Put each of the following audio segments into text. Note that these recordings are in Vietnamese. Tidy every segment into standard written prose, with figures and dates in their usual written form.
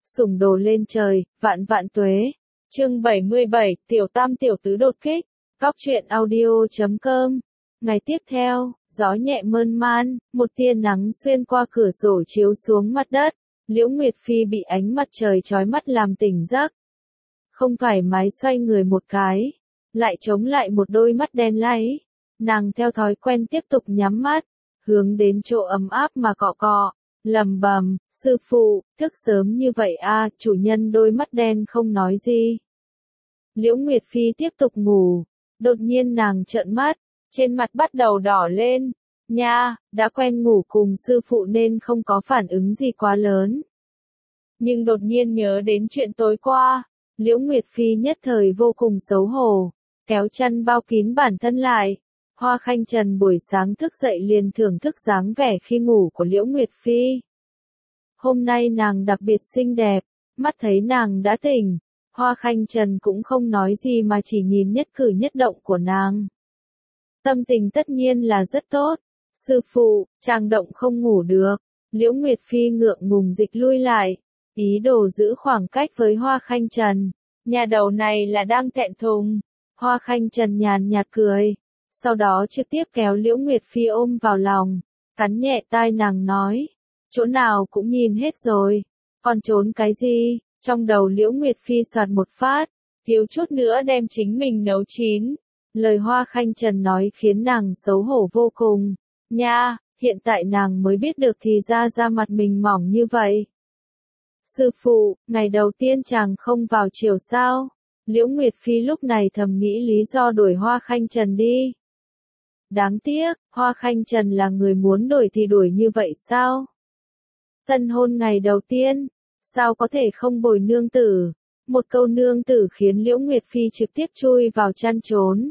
sủng đồ lên trời, vạn vạn tuế. Chương 77, Tiểu Tam Tiểu Tứ đột kích. Góc truyện audio.com. Ngày tiếp theo, gió nhẹ mơn man, một tia nắng xuyên qua cửa sổ chiếu xuống mặt đất. Liễu Nguyệt Phi bị ánh mặt trời chói mắt làm tỉnh giấc. Không thoải mái xoay người một cái, lại chống lại một đôi mắt đen láy. Nàng theo thói quen tiếp tục nhắm mắt, hướng đến chỗ ấm áp mà cọ cọ, lầm bầm, sư phụ, thức sớm như vậy à, chủ nhân đôi mắt đen không nói gì. Liễu Nguyệt Phi tiếp tục ngủ, đột nhiên nàng trợn mắt, trên mặt bắt đầu đỏ lên. Nha, đã quen ngủ cùng sư phụ nên không có phản ứng gì quá lớn. Nhưng đột nhiên nhớ đến chuyện tối qua, Liễu Nguyệt Phi nhất thời vô cùng xấu hổ, kéo chăn bao kín bản thân lại. Hoa Khanh Trần buổi sáng thức dậy liền thưởng thức dáng vẻ khi ngủ của Liễu Nguyệt Phi. Hôm nay nàng đặc biệt xinh đẹp, mắt thấy nàng đã tỉnh, Hoa Khanh Trần cũng không nói gì mà chỉ nhìn nhất cử nhất động của nàng. Tâm tình tất nhiên là rất tốt. Sư phụ, chàng động không ngủ được. Liễu Nguyệt Phi ngượng ngùng dịch lui lại, ý đồ giữ khoảng cách với Hoa Khanh Trần. Nhà đầu này là đang thẹn thùng. Hoa Khanh Trần nhàn nhạt cười, sau đó trực tiếp kéo Liễu Nguyệt Phi ôm vào lòng, cắn nhẹ tai nàng nói, chỗ nào cũng nhìn hết rồi, còn trốn cái gì? Trong đầu Liễu Nguyệt Phi soạt một phát, thiếu chút nữa đem chính mình nấu chín. Lời Hoa Khanh Trần nói khiến nàng xấu hổ vô cùng. Nha, hiện tại nàng mới biết được thì ra mặt mình mỏng như vậy. Sư phụ, ngày đầu tiên chàng không vào chiều sao? Liễu Nguyệt Phi lúc này thầm nghĩ lý do đuổi Hoa Khanh Trần đi. Đáng tiếc, Hoa Khanh Trần là người muốn đuổi thì đuổi như vậy sao? Tân hôn ngày đầu tiên, sao có thể không bồi nương tử? Một câu nương tử khiến Liễu Nguyệt Phi trực tiếp chui vào chăn trốn.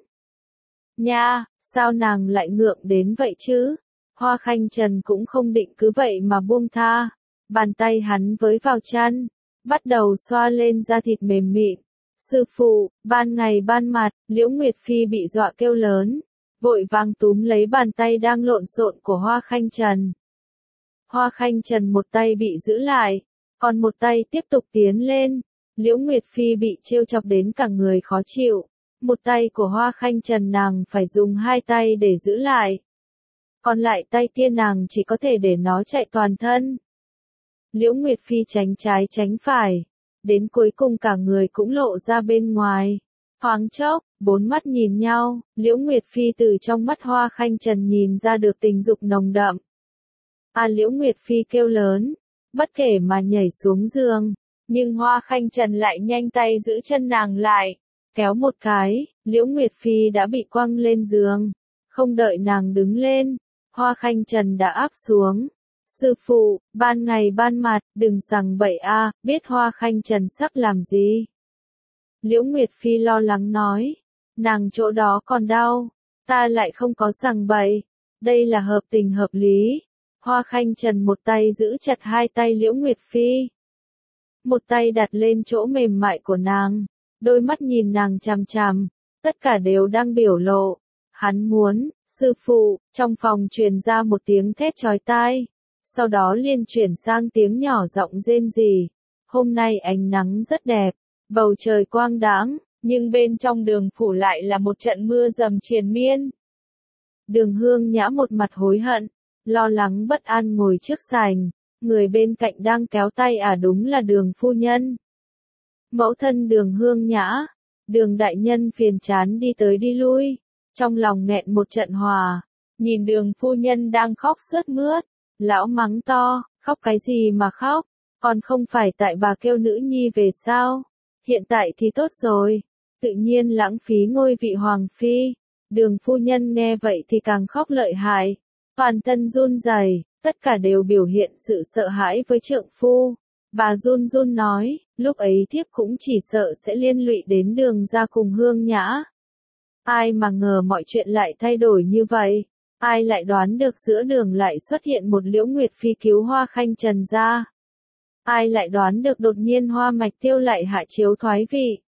Nha, sao nàng lại ngượng đến vậy chứ? Hoa Khanh Trần cũng không định cứ vậy mà buông tha. Bàn tay hắn với vào chăn, bắt đầu xoa lên da thịt mềm mịn. Sư phụ, ban ngày ban mặt, Liễu Nguyệt Phi bị dọa kêu lớn, vội vàng túm lấy bàn tay đang lộn xộn của Hoa Khanh Trần. Hoa Khanh Trần một tay bị giữ lại, còn một tay tiếp tục tiến lên. Liễu Nguyệt Phi bị trêu chọc đến cả người khó chịu. Một tay của Hoa Khanh Trần nàng phải dùng hai tay để giữ lại. Còn lại tay kia nàng chỉ có thể để nó chạy toàn thân. Liễu Nguyệt Phi tránh trái tránh phải, đến cuối cùng cả người cũng lộ ra bên ngoài. Thoáng chốc, bốn mắt nhìn nhau, Liễu Nguyệt Phi từ trong mắt Hoa Khanh Trần nhìn ra được tình dục nồng đậm. À, Liễu Nguyệt Phi kêu lớn, bất kể mà nhảy xuống giường, nhưng Hoa Khanh Trần lại nhanh tay giữ chân nàng lại, kéo một cái, Liễu Nguyệt Phi đã bị quăng lên giường. Không đợi nàng đứng lên, Hoa Khanh Trần đã áp xuống. Sư phụ, ban ngày ban mặt, đừng sằng bậy a, biết Hoa Khanh Trần sắp làm gì? Liễu Nguyệt Phi lo lắng nói, nàng chỗ đó còn đau, ta lại không có sằng bậy, đây là hợp tình hợp lý. Hoa Khanh Trần một tay giữ chặt hai tay Liễu Nguyệt Phi, một tay đặt lên chỗ mềm mại của nàng, đôi mắt nhìn nàng chằm chằm, tất cả đều đang biểu lộ. Hắn muốn, sư phụ, trong phòng truyền ra một tiếng thét chói tai. Sau đó liền chuyển sang tiếng nhỏ giọng rên rỉ. Hôm nay ánh nắng rất đẹp, bầu trời quang đãng, nhưng bên trong Đường phủ lại là một trận mưa dầm triền miên. Đường Hương Nhã một mặt hối hận, lo lắng bất an ngồi trước sảnh, người bên cạnh đang kéo tay đúng là Đường phu nhân. Mẫu thân Đường Hương Nhã, Đường đại nhân phiền chán đi tới đi lui, trong lòng nghẹn một trận hòa, nhìn Đường phu nhân đang khóc sướt mướt. Lão mắng to, khóc cái gì mà khóc, còn không phải tại bà kêu nữ nhi về sao, hiện tại thì tốt rồi, tự nhiên lãng phí ngôi vị hoàng phi. Đường phu nhân nghe vậy thì càng khóc lợi hại, toàn thân run rẩy, tất cả đều biểu hiện sự sợ hãi với trượng phu. Bà run run nói, lúc ấy thiếp cũng chỉ sợ sẽ liên lụy đến Đường gia cùng Hương Nhã. Ai mà ngờ mọi chuyện lại thay đổi như vậy. Ai lại đoán được giữa đường lại xuất hiện một Liễu Nguyệt Phi cứu Hoa Khanh Trần ra. Ai lại đoán được đột nhiên Hoa Mạch Tiêu lại hạ chiếu thoái vị.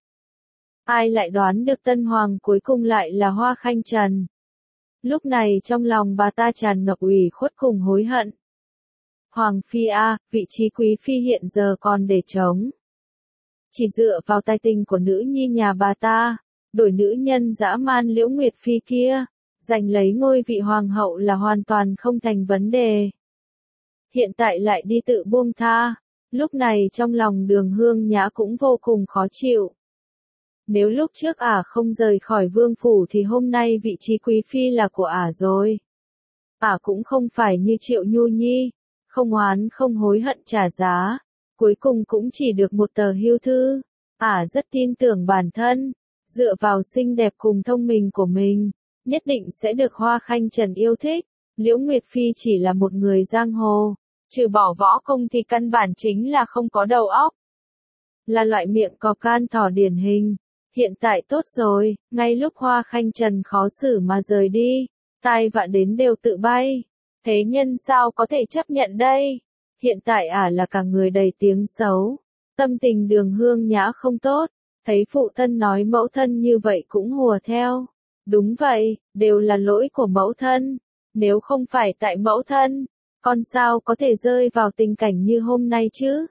Ai lại đoán được tân hoàng cuối cùng lại là Hoa Khanh Trần. Lúc này trong lòng bà ta tràn ngập ủy khuất cùng hối hận. Hoàng phi a, vị trí quý phi hiện giờ còn để trống. Chỉ dựa vào tài tình của nữ nhi nhà bà ta, đổi nữ nhân dã man Liễu Nguyệt phi kia, giành lấy ngôi vị hoàng hậu là hoàn toàn không thành vấn đề. Hiện tại lại đi tự buông tha, lúc này trong lòng Đường Hương Nhã cũng vô cùng khó chịu. Nếu lúc trước không rời khỏi vương phủ thì hôm nay vị trí quý phi là của rồi. Cũng không phải như Triệu Nhu Nhi, không oán không hối hận trả giá, cuối cùng cũng chỉ được một tờ hưu thư. Rất tin tưởng bản thân, dựa vào xinh đẹp cùng thông minh của mình, nhất định sẽ được Hoa Khanh Trần yêu thích. Liễu Nguyệt Phi chỉ là một người giang hồ, trừ bỏ võ công thì căn bản chính là không có đầu óc. Là loại miệng cọp can thỏ điển hình. Hiện tại tốt rồi, ngay lúc Hoa Khanh Trần khó xử mà rời đi, tai vạ đến đều tự bay. Thế nhân sao có thể chấp nhận đây? Hiện tại là cả người đầy tiếng xấu. Tâm tình Đường Hương Nhã không tốt, thấy phụ thân nói mẫu thân như vậy cũng hùa theo. Đúng vậy, đều là lỗi của mẫu thân. Nếu không phải tại mẫu thân, con sao có thể rơi vào tình cảnh như hôm nay chứ?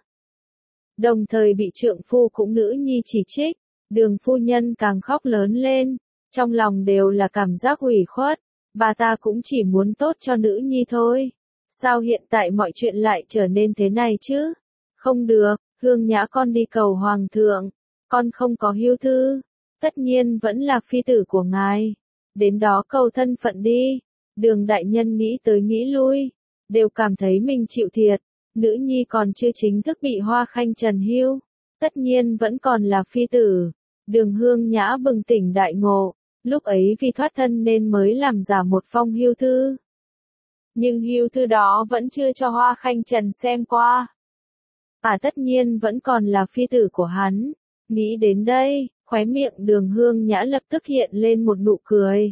Đồng thời bị trượng phu cũng nữ nhi chỉ trích, Đường phu nhân càng khóc lớn lên, trong lòng đều là cảm giác ủy khuất, bà ta cũng chỉ muốn tốt cho nữ nhi thôi. Sao hiện tại mọi chuyện lại trở nên thế này chứ? Không được, Hương Nhã con đi cầu hoàng thượng, con không có hưu thư, tất nhiên vẫn là phi tử của ngài. Đến đó cầu thân phận đi. Đường đại nhân nghĩ tới nghĩ lui, đều cảm thấy mình chịu thiệt, nữ nhi còn chưa chính thức bị Hoa Khanh Trần hưu, tất nhiên vẫn còn là phi tử. Đường Hương Nhã bừng tỉnh đại ngộ, lúc ấy vì thoát thân nên mới làm giả một phong hưu thư. Nhưng hưu thư đó vẫn chưa cho Hoa Khanh Trần xem qua. Tất nhiên vẫn còn là phi tử của hắn. Nghĩ đến đây, khóe miệng Đường Hương Nhã lập tức hiện lên một nụ cười.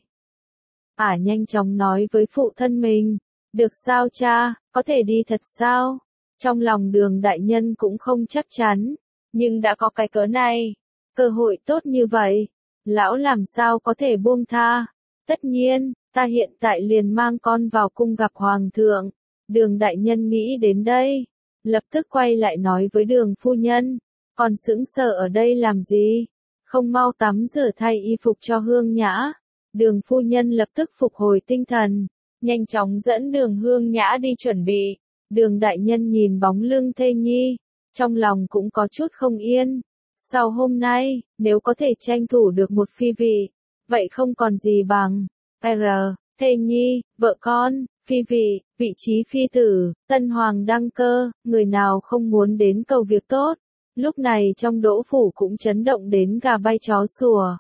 Nhanh chóng nói với phụ thân mình, được sao cha, có thể đi thật sao? Trong lòng Đường đại nhân cũng không chắc chắn, nhưng đã có cái cớ này, cơ hội tốt như vậy, lão làm sao có thể buông tha? Tất nhiên, ta hiện tại liền mang con vào cung gặp hoàng thượng. Đường đại nhân nghĩ đến đây, lập tức quay lại nói với Đường phu nhân, còn sững sờ ở đây làm gì? Không mau tắm rửa thay y phục cho Hương Nhã. Đường phu nhân lập tức phục hồi tinh thần, nhanh chóng dẫn Đường Hương Nhã đi chuẩn bị. Đường đại nhân nhìn bóng lưng thê nhi, trong lòng cũng có chút không yên. Sau hôm nay, nếu có thể tranh thủ được một phi vị, vậy không còn gì bằng. Thê nhi, vợ con, phi vị, vị trí phi tử, tân hoàng đăng cơ, người nào không muốn đến cầu việc tốt. Lúc này trong Đỗ phủ cũng chấn động đến gà bay chó sủa.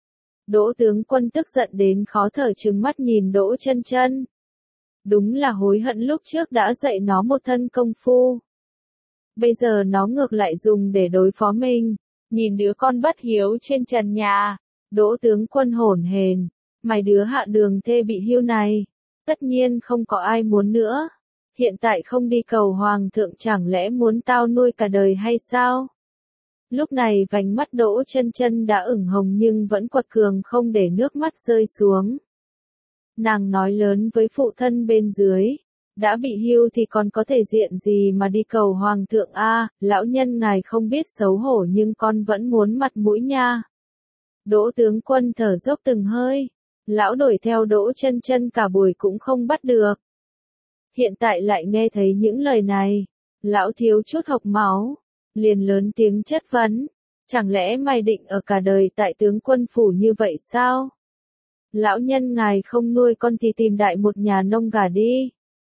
Đỗ tướng quân tức giận đến khó thở trừng mắt nhìn Đỗ Chân Chân. Đúng là hối hận lúc trước đã dạy nó một thân công phu. Bây giờ nó ngược lại dùng để đối phó mình. Nhìn đứa con bất hiếu trên trần nhà. Đỗ tướng quân hổn hển, mày đứa hạ đường thê bị hưu này, tất nhiên không có ai muốn nữa. Hiện tại không đi cầu hoàng thượng chẳng lẽ muốn tao nuôi cả đời hay sao? Lúc này vành mắt Đỗ Chân Chân đã ửng hồng nhưng vẫn quật cường không để nước mắt rơi xuống. Nàng nói lớn với phụ thân bên dưới, đã bị hưu thì còn có thể diện gì mà đi cầu hoàng thượng lão nhân ngài không biết xấu hổ nhưng con vẫn muốn mặt mũi nha. Đỗ tướng quân thở dốc từng hơi, lão đuổi theo Đỗ Chân Chân cả buổi cũng không bắt được. Hiện tại lại nghe thấy những lời này, lão thiếu chút hộc máu, liền lớn tiếng chất vấn, chẳng lẽ mày định ở cả đời tại tướng quân phủ như vậy sao? Lão nhân ngài không nuôi con thì tìm đại một nhà nông gả đi.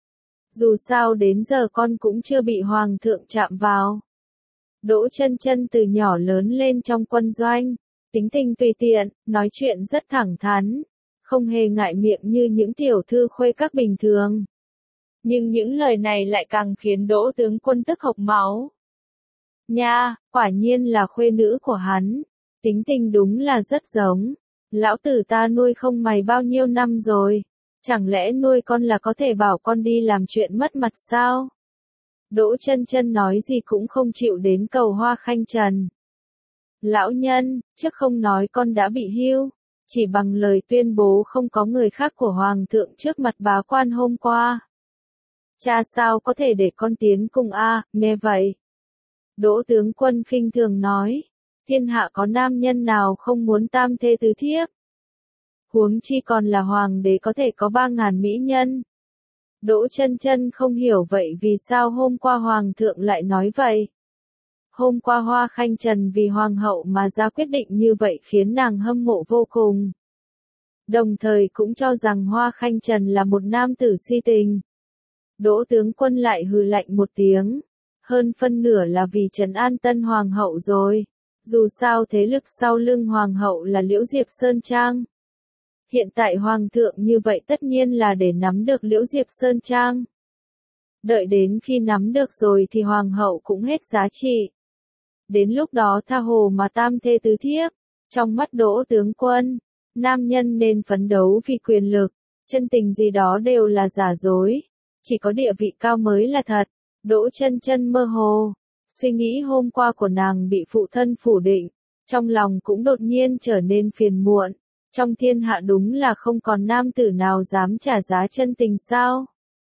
Dù sao đến giờ con cũng chưa bị hoàng thượng chạm vào. Đỗ Chân Chân từ nhỏ lớn lên trong quân doanh, tính tình tùy tiện, nói chuyện rất thẳng thắn, không hề ngại miệng như những tiểu thư khuê các bình thường. Nhưng những lời này lại càng khiến Đỗ tướng quân tức hộc máu. Nha, quả nhiên là khuê nữ của hắn, tính tình đúng là rất giống. Lão tử ta nuôi không mày bao nhiêu năm rồi, chẳng lẽ nuôi con là có thể bảo con đi làm chuyện mất mặt sao? Đỗ Chân Chân nói gì cũng không chịu đến cầu Hoa Khanh Trần. Lão nhân, trước không nói con đã bị hưu, chỉ bằng lời tuyên bố không có người khác của hoàng thượng trước mặt bá quan hôm qua. Cha sao có thể để con tiến cung a? Nghe vậy, Đỗ tướng quân khinh thường nói, thiên hạ có nam nhân nào không muốn tam thê tứ thiếp? Huống chi còn là hoàng đế có thể có 3.000 mỹ nhân. Đỗ Chân Chân không hiểu vậy vì sao hôm qua hoàng thượng lại nói vậy. Hôm qua Hoa Khanh Trần vì hoàng hậu mà ra quyết định như vậy khiến nàng hâm mộ vô cùng. Đồng thời cũng cho rằng Hoa Khanh Trần là một nam tử si tình. Đỗ tướng quân lại hừ lạnh một tiếng. Hơn phân nửa là vì trấn an tân hoàng hậu rồi. Dù sao thế lực sau lưng hoàng hậu là Liễu Diệp Sơn Trang. Hiện tại hoàng thượng như vậy tất nhiên là để nắm được Liễu Diệp Sơn Trang. Đợi đến khi nắm được rồi thì hoàng hậu cũng hết giá trị. Đến lúc đó tha hồ mà tam thê tứ thiếp. Trong mắt Đỗ tướng quân, nam nhân nên phấn đấu vì quyền lực, chân tình gì đó đều là giả dối. Chỉ có địa vị cao mới là thật. Đỗ Chân Chân mơ hồ, suy nghĩ hôm qua của nàng bị phụ thân phủ định, trong lòng cũng đột nhiên trở nên phiền muộn. Trong thiên hạ đúng là không còn nam tử nào dám trả giá chân tình sao?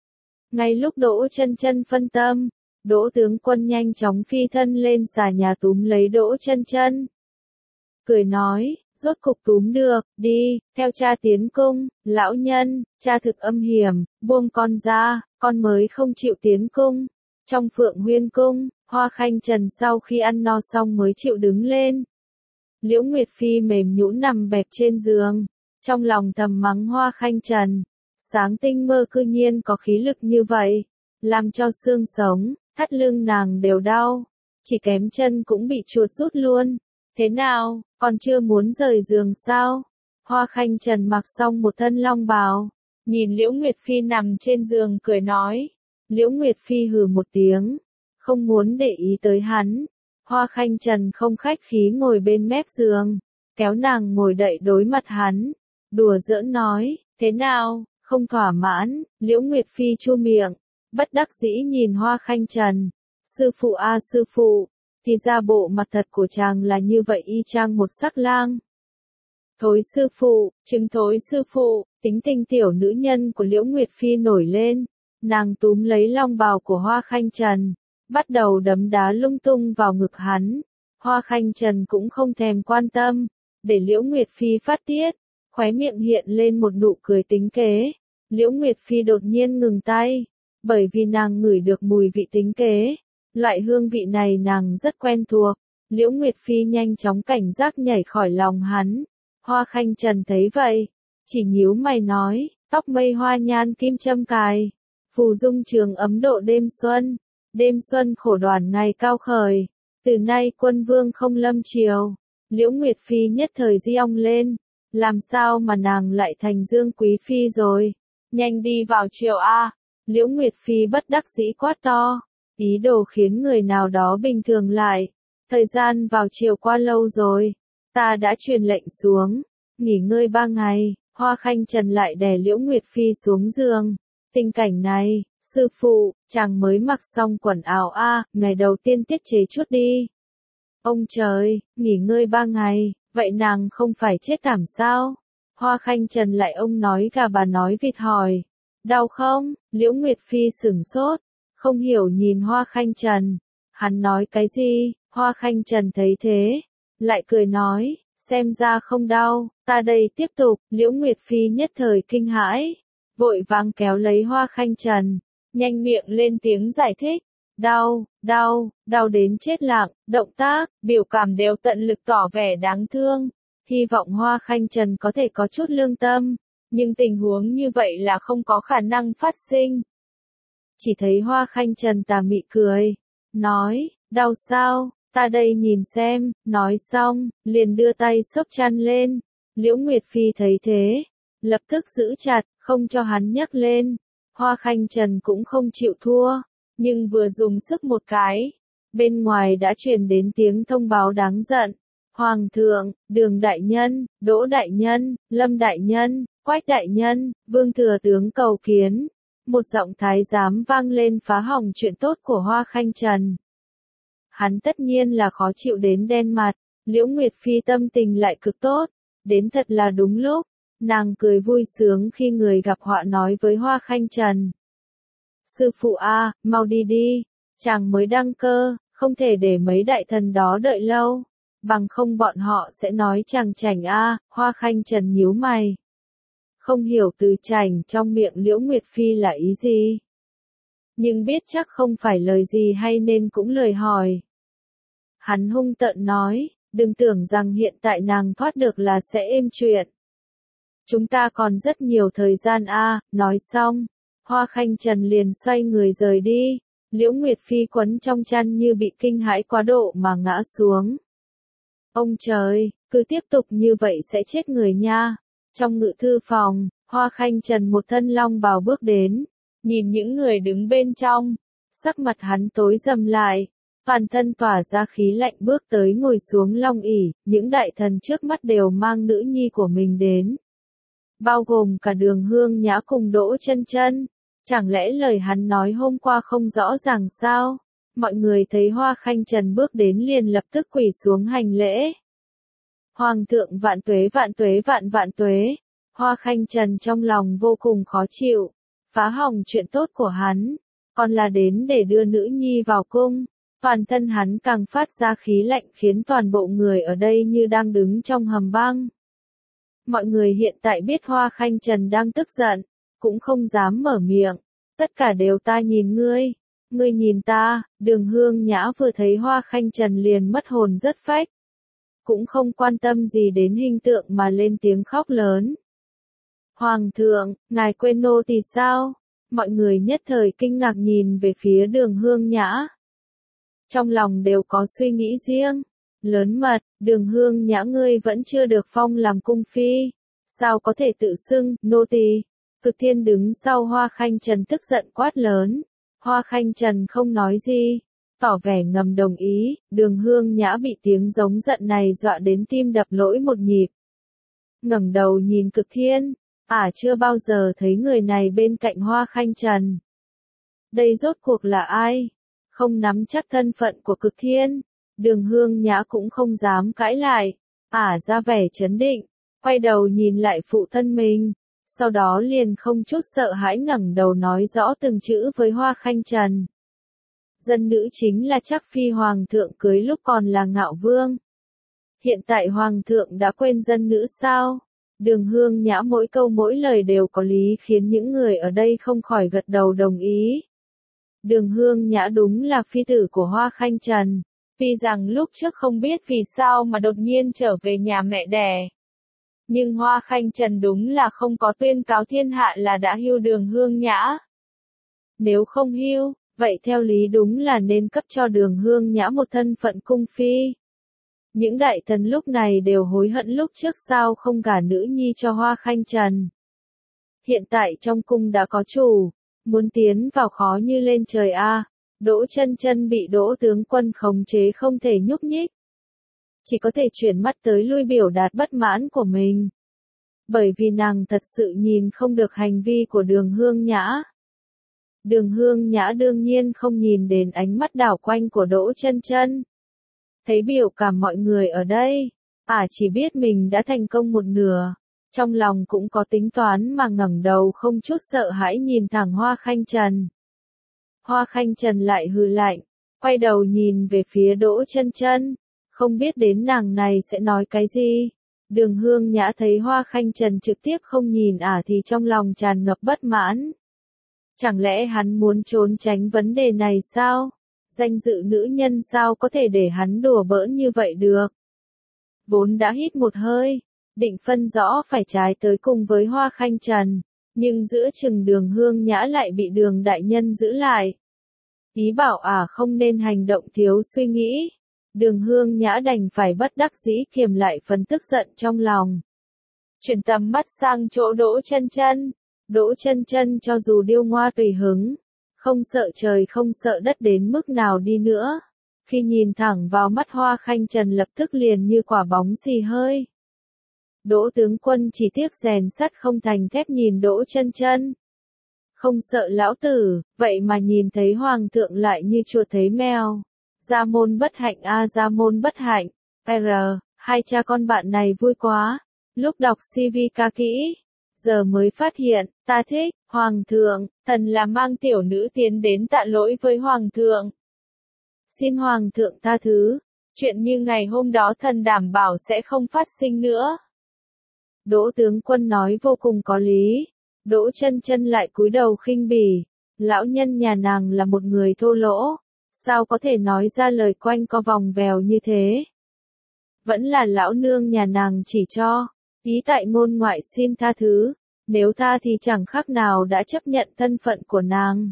Ngay lúc Đỗ Chân Chân phân tâm, Đỗ tướng quân nhanh chóng phi thân lên xà nhà túm lấy Đỗ Chân Chân. Cười nói, rốt cục túm được, đi, theo cha tiến cung, lão nhân, cha thực âm hiểm, buông con ra, con mới không chịu tiến cung. Trong Phượng Huyên cung, Hoa Khanh Trần sau khi ăn no xong mới chịu đứng lên. Liễu Nguyệt Phi mềm nhũn nằm bẹp trên giường, trong lòng thầm mắng Hoa Khanh Trần. Sáng tinh mơ cư nhiên có khí lực như vậy, làm cho xương sống, thắt lưng nàng đều đau, chỉ kém chân cũng bị chuột rút luôn. Thế nào, còn chưa muốn rời giường sao? Hoa Khanh Trần mặc xong một thân long bào, nhìn Liễu Nguyệt Phi nằm trên giường cười nói. Liễu Nguyệt Phi hừ một tiếng, không muốn để ý tới hắn. Hoa Khanh Trần không khách khí ngồi bên mép giường, kéo nàng ngồi đậy đối mặt hắn, đùa giỡn nói, thế nào, không thỏa mãn? Liễu Nguyệt Phi chu miệng, bất đắc dĩ nhìn Hoa Khanh Trần. Sư phụ a sư phụ, thì ra bộ mặt thật của chàng là như vậy y chang một sắc lang. Thối sư phụ, chứng thối sư phụ, tính tình tiểu nữ nhân của Liễu Nguyệt Phi nổi lên. Nàng túm lấy long bào của Hoa Khanh Trần, bắt đầu đấm đá lung tung vào ngực hắn. Hoa Khanh Trần cũng không thèm quan tâm, để Liễu Nguyệt Phi phát tiết, khóe miệng hiện lên một nụ cười tính kế. Liễu Nguyệt Phi đột nhiên ngừng tay, bởi vì nàng ngửi được mùi vị tính kế. Loại hương vị này nàng rất quen thuộc. Liễu Nguyệt Phi nhanh chóng cảnh giác nhảy khỏi lòng hắn. Hoa Khanh Trần thấy vậy, chỉ nhíu mày nói, tóc mây hoa nhan kim châm cài. Phù dung trường ấm độ đêm xuân khổ đoàn ngày cao khởi, từ nay quân vương không lâm triều. Liễu Nguyệt Phi nhất thời di ong lên, làm sao mà nàng lại thành Dương Quý Phi rồi, nhanh đi vào triều a. Liễu Nguyệt Phi bất đắc dĩ quát to, ý đồ khiến người nào đó bình thường lại, thời gian vào triều qua lâu rồi, ta đã truyền lệnh xuống, nghỉ ngơi 3 ngày. Hoa Khanh Trần lại đè Liễu Nguyệt Phi xuống giường. Tình cảnh này, sư phụ, chàng mới mặc xong quần áo a, ngày đầu tiên tiết chế chút đi. Ông trời, nghỉ ngơi 3 ngày, vậy nàng không phải chết thảm sao? Hoa Khanh Trần lại ông nói gà bà nói vịt hỏi. Đau không? Liễu Nguyệt Phi sửng sốt, không hiểu nhìn Hoa Khanh Trần. Hắn nói cái gì? Hoa Khanh Trần thấy thế, lại cười nói, xem ra không đau, ta đây tiếp tục. Liễu Nguyệt Phi nhất thời kinh hãi, vội vàng kéo lấy Hoa Khanh Trần, nhanh miệng lên tiếng giải thích. Đau đến chết lặng, động tác, biểu cảm đều tận lực tỏ vẻ đáng thương. Hy vọng Hoa Khanh Trần có thể có chút lương tâm, nhưng tình huống như vậy là không có khả năng phát sinh. Chỉ thấy Hoa Khanh Trần tà mị cười, nói, đau sao, ta đây nhìn xem, nói xong, liền đưa tay xốc chăn lên. Liễu Nguyệt Phi thấy thế, lập tức giữ chặt, không cho hắn nhấc lên. Hoa Khanh Trần cũng không chịu thua, nhưng vừa dùng sức một cái, bên ngoài đã truyền đến tiếng thông báo đáng giận. Hoàng thượng, Đường đại nhân, Đỗ đại nhân, Lâm đại nhân, Quách đại nhân, Vương thừa tướng cầu kiến. Một giọng thái giám vang lên phá hỏng chuyện tốt của Hoa Khanh Trần. Hắn tất nhiên là khó chịu đến đen mặt. Liễu Nguyệt Phi tâm tình lại cực tốt, đến thật là đúng lúc. Nàng cười vui sướng khi người gặp họa nói với Hoa Khanh Trần. Sư phụ a, mau đi đi, chàng mới đăng cơ, không thể để mấy đại thần đó đợi lâu, bằng không bọn họ sẽ nói chàng chảnh a. Hoa Khanh Trần nhíu mày. Không hiểu từ chảnh trong miệng Liễu Nguyệt Phi là ý gì. Nhưng biết chắc không phải lời gì hay nên cũng lời hỏi. Hắn hung tợn nói, đừng tưởng rằng hiện tại nàng thoát được là sẽ êm chuyện. Chúng ta còn rất nhiều thời gian a. Nói xong, Hoa Khanh Trần liền xoay người rời đi. Liễu Nguyệt Phi quấn trong chăn như bị kinh hãi quá độ mà ngã xuống. Ông trời, cứ tiếp tục như vậy sẽ chết người nha. Trong ngự thư phòng, Hoa Khanh Trần một thân long bào bước đến, nhìn những người đứng bên trong, sắc mặt hắn tối sầm lại, toàn thân tỏa ra khí lạnh bước tới ngồi xuống long ỷ. Những đại thần trước mắt đều mang nữ nhi của mình đến, bao gồm cả Đường Hương Nhã cùng Đỗ Chân Chân. Chẳng lẽ lời hắn nói hôm qua không rõ ràng sao? Mọi người thấy Hoa Khanh Trần bước đến liền lập tức quỳ xuống hành lễ. Hoàng thượng vạn tuế vạn tuế vạn vạn tuế. Hoa Khanh Trần trong lòng vô cùng khó chịu, phá hỏng chuyện tốt của hắn, còn là đến để đưa nữ nhi vào cung. Toàn thân hắn càng phát ra khí lạnh khiến toàn bộ người ở đây như đang đứng trong hầm băng. Mọi người hiện tại biết Hoa Khanh Trần đang tức giận, cũng không dám mở miệng. Tất cả đều ta nhìn ngươi nhìn ta. Đường Hương Nhã vừa thấy Hoa Khanh Trần liền mất hồn rất phách. Cũng không quan tâm gì đến hình tượng mà lên tiếng khóc lớn. Hoàng thượng, ngài quên nô tỳ sao? Mọi người nhất thời kinh ngạc nhìn về phía Đường Hương Nhã. Trong lòng đều có suy nghĩ riêng. Lớn mật, Đường Hương Nhã ngươi vẫn chưa được phong làm cung phi. Sao có thể tự xưng, nô tỳ? Cực Thiên đứng sau Hoa Khanh Trần tức giận quát lớn. Hoa Khanh Trần không nói gì, tỏ vẻ ngầm đồng ý. Đường Hương Nhã bị tiếng giống giận này dọa đến tim đập lỗi một nhịp. Ngẩng đầu nhìn Cực Thiên, chưa bao giờ thấy người này bên cạnh Hoa Khanh Trần. Đây rốt cuộc là ai? Không nắm chắc thân phận của Cực Thiên, Đường Hương Nhã cũng không dám cãi lại, ra vẻ trấn định, quay đầu nhìn lại phụ thân mình. Sau đó liền không chút sợ hãi ngẩng đầu nói rõ từng chữ với Hoa Khanh Trần. Dân nữ chính là Trác Phi hoàng thượng cưới lúc còn là Ngạo Vương. Hiện tại hoàng thượng đã quên dân nữ sao? Đường Hương Nhã mỗi câu mỗi lời đều có lý khiến những người ở đây không khỏi gật đầu đồng ý. Đường Hương Nhã đúng là phi tử của Hoa Khanh Trần. Tuy rằng lúc trước không biết vì sao mà đột nhiên trở về nhà mẹ đẻ. Nhưng Hoa Khanh Trần đúng là không có tuyên cáo thiên hạ là đã hưu Đường Hương Nhã. Nếu không hưu, vậy theo lý đúng là nên cấp cho Đường Hương Nhã một thân phận cung phi. Những đại thần lúc này đều hối hận lúc trước sao không gả nữ nhi cho Hoa Khanh Trần. Hiện tại trong cung đã có chủ, muốn tiến vào khó như lên trời a. Đỗ Chân Chân bị Đỗ tướng quân khống chế không thể nhúc nhích. Chỉ có thể chuyển mắt tới lui biểu đạt bất mãn của mình. Bởi vì nàng thật sự nhìn không được hành vi của Đường Hương Nhã. Đường Hương Nhã đương nhiên không nhìn đến ánh mắt đảo quanh của Đỗ Chân Chân. Thấy biểu cảm mọi người ở đây, chỉ biết mình đã thành công một nửa. Trong lòng cũng có tính toán mà ngẩng đầu không chút sợ hãi nhìn thẳng Hoa Khanh Trần. Hoa Khanh Trần lại hừ lạnh, quay đầu nhìn về phía Đỗ Chân Chân, không biết đến nàng này sẽ nói cái gì. Đường Hương Nhã thấy Hoa Khanh Trần trực tiếp không nhìn thì trong lòng tràn ngập bất mãn. Chẳng lẽ hắn muốn trốn tránh vấn đề này sao? Danh dự nữ nhân sao có thể để hắn đùa bỡn như vậy được? Vốn đã hít một hơi, định phân rõ phải trái tới cùng với Hoa Khanh Trần, nhưng giữa chừng Đường Hương Nhã lại bị Đường đại nhân giữ lại. Ý bảo không nên hành động thiếu suy nghĩ. Đường Hương Nhã đành phải bất đắc dĩ kiềm lại phần tức giận trong lòng. Chuyển tầm mắt sang chỗ Đỗ Chân Chân. Đỗ Chân Chân cho dù điêu ngoa tùy hứng, không sợ trời không sợ đất đến mức nào đi nữa. Khi nhìn thẳng vào mắt Hoa Khanh Trần lập tức liền như quả bóng xì hơi. Đỗ tướng quân chỉ tiếc rèn sắt không thành thép nhìn Đỗ Chân Chân. Không sợ lão tử, vậy mà nhìn thấy hoàng thượng lại như chuột thấy mèo. Gia môn bất hạnh gia môn bất hạnh. Hai cha con bạn này vui quá. Lúc đọc CV ca kỹ, giờ mới phát hiện, ta thích, Hoàng thượng, thần là mang tiểu nữ tiến đến tạ lỗi với Hoàng thượng. Xin Hoàng thượng tha thứ, chuyện như ngày hôm đó thần đảm bảo sẽ không phát sinh nữa. Đỗ tướng quân nói vô cùng có lý. Đỗ Chân Chân lại cúi đầu khinh bỉ, lão nhân nhà nàng là một người thô lỗ, sao có thể nói ra lời quanh co vòng vèo như thế. Vẫn là lão nương nhà nàng chỉ cho, ý tại ngôn ngoại xin tha thứ, nếu tha thì chẳng khác nào đã chấp nhận thân phận của nàng.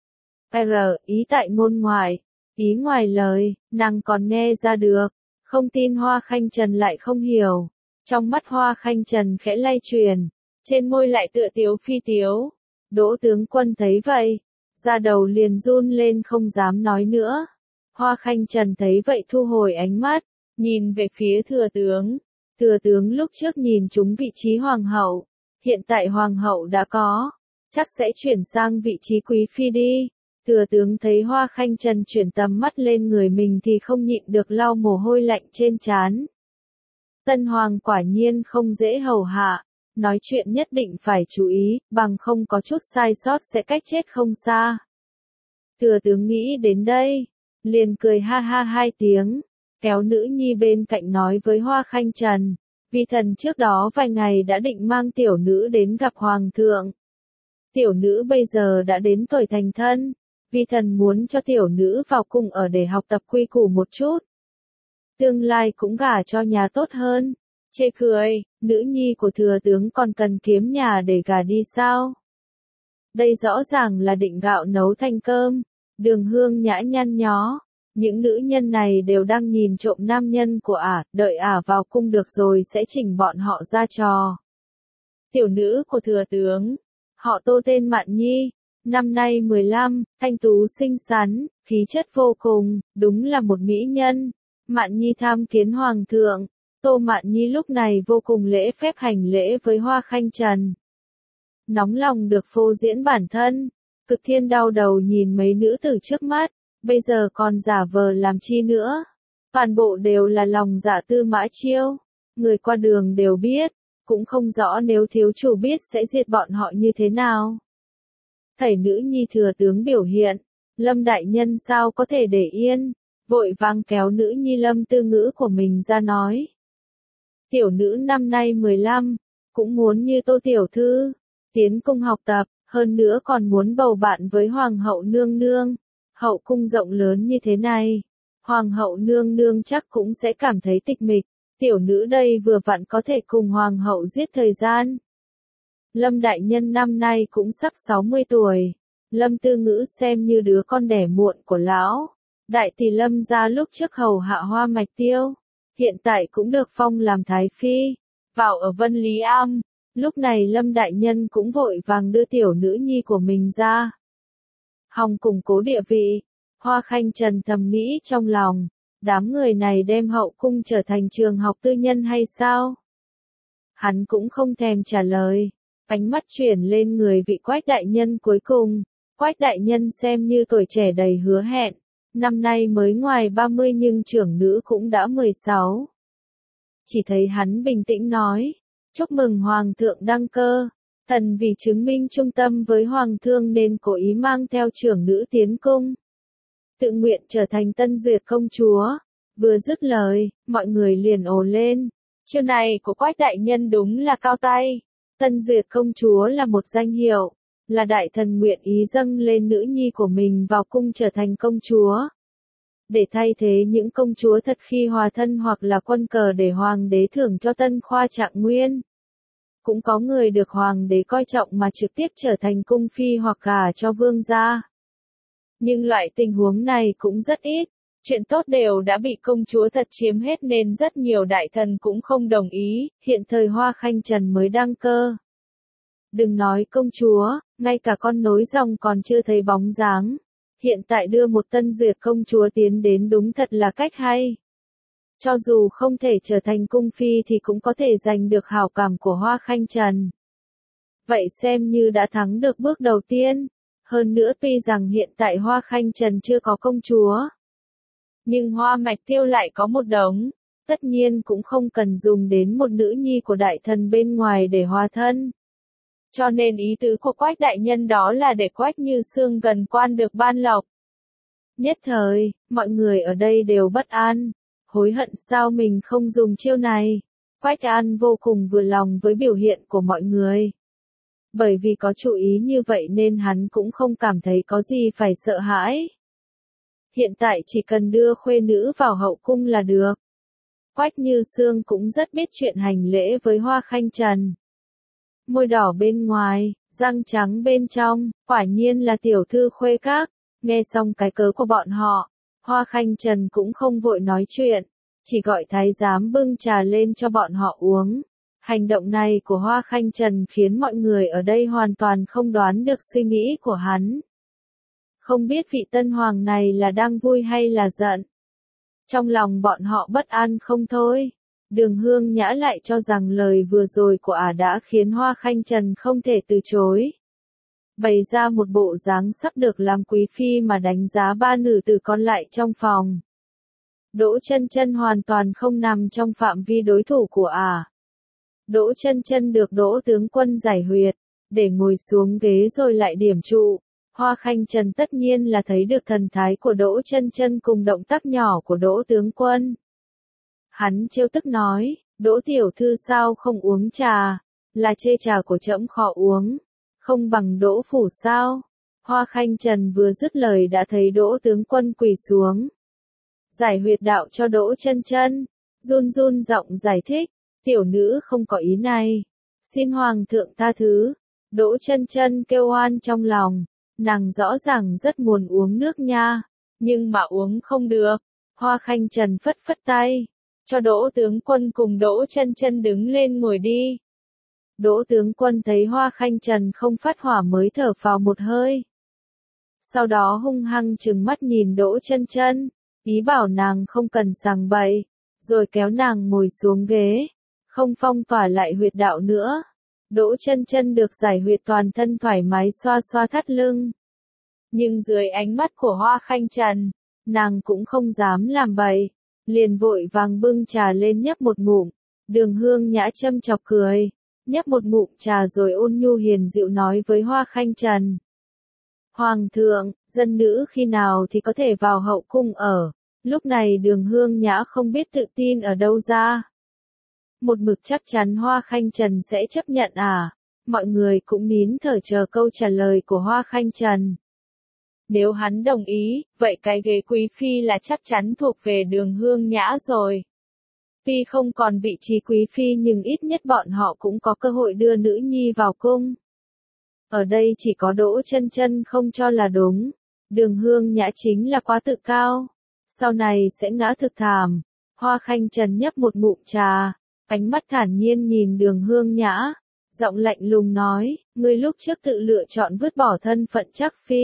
Ý tại ngôn ngoại, ý ngoài lời, nàng còn nghe ra được, không tin Hoa Khanh Trần lại không hiểu. Trong mắt Hoa Khanh Trần khẽ lay chuyển, trên môi lại tựa tiếu phi tiếu. Đỗ tướng quân thấy vậy, da đầu liền run lên không dám nói nữa. Hoa Khanh Trần thấy vậy thu hồi ánh mắt, nhìn về phía thừa tướng. Thừa tướng lúc trước nhìn trúng vị trí hoàng hậu, hiện tại hoàng hậu đã có, chắc sẽ chuyển sang vị trí quý phi đi. Thừa tướng thấy Hoa Khanh Trần chuyển tầm mắt lên người mình thì không nhịn được lau mồ hôi lạnh trên trán. Tân hoàng quả nhiên không dễ hầu hạ, nói chuyện nhất định phải chú ý, bằng không có chút sai sót sẽ cách chết không xa. Thừa tướng nghĩ đến đây, liền cười ha ha hai tiếng, kéo nữ nhi bên cạnh nói với Hoa Khanh Trần, vì thần trước đó vài ngày đã định mang tiểu nữ đến gặp hoàng thượng. Tiểu nữ bây giờ đã đến tuổi thành thân, vì thần muốn cho tiểu nữ vào cung ở để học tập quy củ một chút. Tương lai cũng gả cho nhà tốt hơn. Chê cười, nữ nhi của thừa tướng còn cần kiếm nhà để gả đi sao? Đây rõ ràng là định gạo nấu thành cơm, đường hương nhã nhăn nhó. Những nữ nhân này đều đang nhìn trộm nam nhân của ả, đợi ả vào cung được rồi sẽ chỉnh bọn họ ra trò. Tiểu nữ của thừa tướng, họ Tô tên Mạn Nhi, năm nay 15, thanh tú xinh xắn, khí chất vô cùng, đúng là một mỹ nhân. Mạn Nhi tham kiến hoàng thượng. Tô Mạn Nhi lúc này vô cùng lễ phép hành lễ với Hoa Khanh Trần. Nóng lòng được phô diễn bản thân, Cực Thiên đau đầu nhìn mấy nữ tử trước mắt, bây giờ còn giả vờ làm chi nữa. Toàn bộ đều là lòng dạ Tư Mã Chiêu, người qua đường đều biết, cũng không rõ nếu thiếu chủ biết sẽ diệt bọn họ như thế nào. Thầy nữ nhi thừa tướng biểu hiện, Lâm đại nhân sao có thể để yên, vội vàng kéo nữ nhi Lâm Tư Ngữ của mình ra nói. Tiểu nữ năm nay 15, cũng muốn như Tô tiểu thư, tiến cung học tập, hơn nữa còn muốn bầu bạn với hoàng hậu nương nương. Hậu cung rộng lớn như thế này, hoàng hậu nương nương chắc cũng sẽ cảm thấy tịch mịch, tiểu nữ đây vừa vặn có thể cùng hoàng hậu giết thời gian. Lâm đại nhân năm nay cũng sắp 60 tuổi, Lâm Tư Ngữ xem như đứa con đẻ muộn của lão. Đại tỷ Lâm gia lúc trước hầu hạ Hoa Mạch Tiêu, hiện tại cũng được phong làm thái phi, vào ở Vân Lý Am. Lúc này Lâm đại nhân cũng vội vàng đưa tiểu nữ nhi của mình ra. Hòng củng cố địa vị, Hoa Khanh Trần thầm nghĩ trong lòng, đám người này đem hậu cung trở thành trường học tư nhân hay sao? Hắn cũng không thèm trả lời, ánh mắt chuyển lên người vị Quách đại nhân cuối cùng. Quách đại nhân xem như tuổi trẻ đầy hứa hẹn, năm nay mới ngoài 30 nhưng trưởng nữ cũng đã 16. Chỉ thấy hắn bình tĩnh nói, chúc mừng hoàng thượng đăng cơ. Thần vì chứng minh trung tâm với hoàng thương nên cố ý mang theo trưởng nữ tiến cung. Tự nguyện trở thành Tân Duyệt công chúa. Vừa dứt lời, mọi người liền ồ lên. Chiêu này của Quách đại nhân đúng là cao tay. Tân Duyệt công chúa là một danh hiệu, là đại thần nguyện ý dâng lên nữ nhi của mình vào cung trở thành công chúa. Để thay thế những công chúa thật khi hòa thân hoặc là quân cờ để hoàng đế thưởng cho tân khoa trạng nguyên. Cũng có người được hoàng đế coi trọng mà trực tiếp trở thành cung phi hoặc gả cho vương gia. Nhưng loại tình huống này cũng rất ít, chuyện tốt đều đã bị công chúa thật chiếm hết nên rất nhiều đại thần cũng không đồng ý, hiện thời Hoa Khanh Trần mới đăng cơ. Đừng nói công chúa, ngay cả con nối dòng còn chưa thấy bóng dáng. Hiện tại đưa một Tân Duyệt công chúa tiến đến đúng thật là cách hay. Cho dù không thể trở thành cung phi thì cũng có thể giành được hảo cảm của Hoa Khanh Trần. Vậy xem như đã thắng được bước đầu tiên. Hơn nữa tuy rằng hiện tại Hoa Khanh Trần chưa có công chúa, nhưng Hoa Mạch Tiêu lại có một đống, tất nhiên cũng không cần dùng đến một nữ nhi của đại thần bên ngoài để hòa thân. Cho nên ý tứ của Quách đại nhân đó là để Quách Như Sương gần quan được ban lộc. Nhất thời, mọi người ở đây đều bất an, hối hận sao mình không dùng chiêu này. Quách An vô cùng vừa lòng với biểu hiện của mọi người. Bởi vì có chú ý như vậy nên hắn cũng không cảm thấy có gì phải sợ hãi. Hiện tại chỉ cần đưa khuê nữ vào hậu cung là được. Quách Như Sương cũng rất biết chuyện hành lễ với Hoa Khanh Trần. Môi đỏ bên ngoài, răng trắng bên trong, quả nhiên là tiểu thư khuê các. Nghe xong cái cớ của bọn họ, Hoa Khanh Trần cũng không vội nói chuyện, chỉ gọi thái giám bưng trà lên cho bọn họ uống. Hành động này của Hoa Khanh Trần khiến mọi người ở đây hoàn toàn không đoán được suy nghĩ của hắn. Không biết vị tân hoàng này là đang vui hay là giận. Trong lòng bọn họ bất an không thôi. Đường Hương Nhã lại cho rằng lời vừa rồi của ả đã khiến Hoa Khanh Trần không thể từ chối. Bày ra một bộ dáng sắp được làm quý phi mà đánh giá ba nữ tử còn lại trong phòng. Đỗ Chân Chân hoàn toàn không nằm trong phạm vi đối thủ của ả. Đỗ Chân Chân được Đỗ tướng quân giải huyệt, để ngồi xuống ghế rồi lại điểm trụ. Hoa Khanh Trần tất nhiên là thấy được thần thái của Đỗ Chân Chân cùng động tác nhỏ của Đỗ tướng quân. Hắn trêu tức nói, Đỗ tiểu thư sao không uống trà, là chê trà của trẫm khó uống, không bằng Đỗ phủ sao. Hoa Khanh Trần vừa dứt lời đã thấy Đỗ tướng quân quỳ xuống. Giải huyệt đạo cho Đỗ Chân Chân, run run giọng giải thích, tiểu nữ không có ý này, xin hoàng thượng tha thứ. Đỗ Chân Chân kêu oan trong lòng, nàng rõ ràng rất muốn uống nước nha, nhưng mà uống không được. Hoa Khanh Trần phất phất tay, cho Đỗ tướng quân cùng Đỗ Chân Chân đứng lên ngồi đi. Đỗ tướng quân thấy Hoa Khanh Trần không phát hỏa mới thở phào một hơi. Sau đó hung hăng trừng mắt nhìn Đỗ Chân Chân, ý bảo nàng không cần sằng bậy, rồi kéo nàng ngồi xuống ghế, không phong tỏa lại huyệt đạo nữa. Đỗ Chân Chân được giải huyệt toàn thân thoải mái xoa xoa thắt lưng. Nhưng dưới ánh mắt của Hoa Khanh Trần, nàng cũng không dám làm bậy, liền vội vàng bưng trà lên nhấp một ngụm. Đường Hương Nhã châm chọc cười, nhấp một ngụm trà rồi ôn nhu hiền dịu nói với Hoa Khanh Trần. Hoàng thượng, dân nữ khi nào thì có thể vào hậu cung ở. Lúc này Đường Hương Nhã không biết tự tin ở đâu ra. Một mực chắc chắn Hoa Khanh Trần sẽ chấp nhận à? Mọi người cũng nín thở chờ câu trả lời của Hoa Khanh Trần. Nếu hắn đồng ý, vậy cái ghế quý phi là chắc chắn thuộc về Đường Hương Nhã rồi. Tuy không còn vị trí quý phi nhưng ít nhất bọn họ cũng có cơ hội đưa nữ nhi vào cung. Ở đây chỉ có Đỗ Chân Chân không cho là đúng. Đường Hương Nhã chính là quá tự cao. Sau này sẽ ngã thực thảm. Hoa Khanh Trần nhấp một ngụm trà, ánh mắt thản nhiên nhìn Đường Hương Nhã, giọng lạnh lùng nói, ngươi lúc trước tự lựa chọn vứt bỏ thân phận trắc phi.